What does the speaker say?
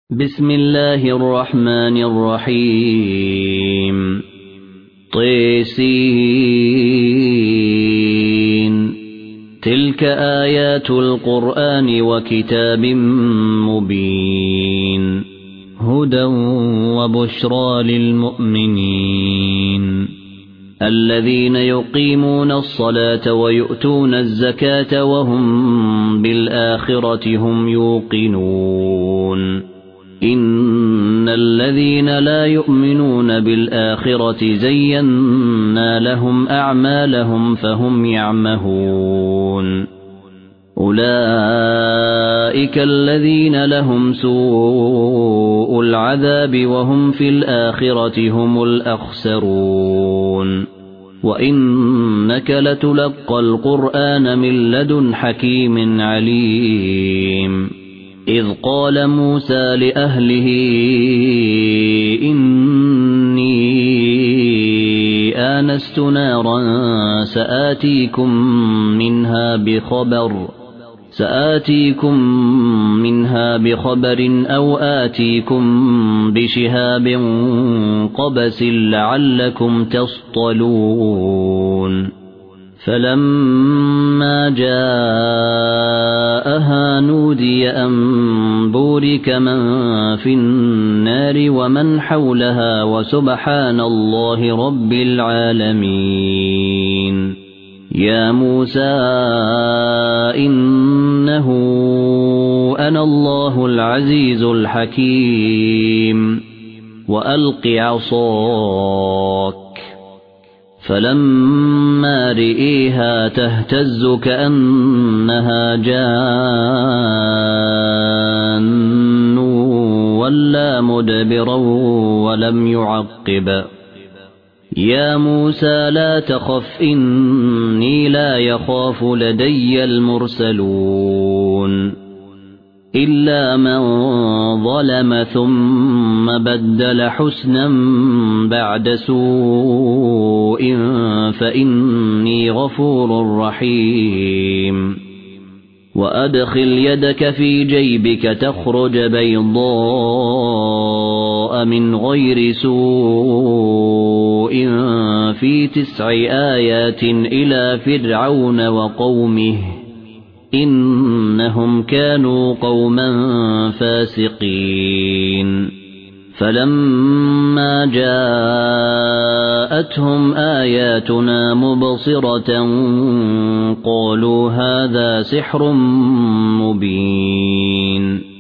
بسم الله الرحمن الرحيم طسين تلك آيات القرآن وكتاب مبين هدى وبشرى للمؤمنين الذين يقيمون الصلاة ويؤتون الزكاة وهم بالآخرة هم يوقنون إن الذين لا يؤمنون بالآخرة زينا لهم أعمالهم فهم يعمهون أولئك الذين لهم سوء العذاب وهم في الآخرة هم الأخسرون وإنك لتلقى القرآن من لدن حكيم عليم إذ قال موسى لأهله إني آنست نارا سآتيكم منها بخبر أو آتيكم بشهاب قبس لعلكم تصطلون فلما جاءها نودي أن بورك من في النار ومن حولها وسبحان الله رب العالمين يا موسى إنه أنا الله العزيز الحكيم وألق عصاك فلما رئيها تهتز كأنها جان ولا مدبرا ولم يعقب يا موسى لا تخف إني لا يخاف لدي المرسلون إلا من ظلم ثم بدل حسنا بعد سوء فإني غفور رحيم وأدخل يدك في جيبك تخرج بيضاء من غير سوء في 9 آيات إلى فرعون وقومه إنهم كانوا قوما فاسقين فلما جاءتهم آياتنا مبصرة قالوا هذا سحر مبين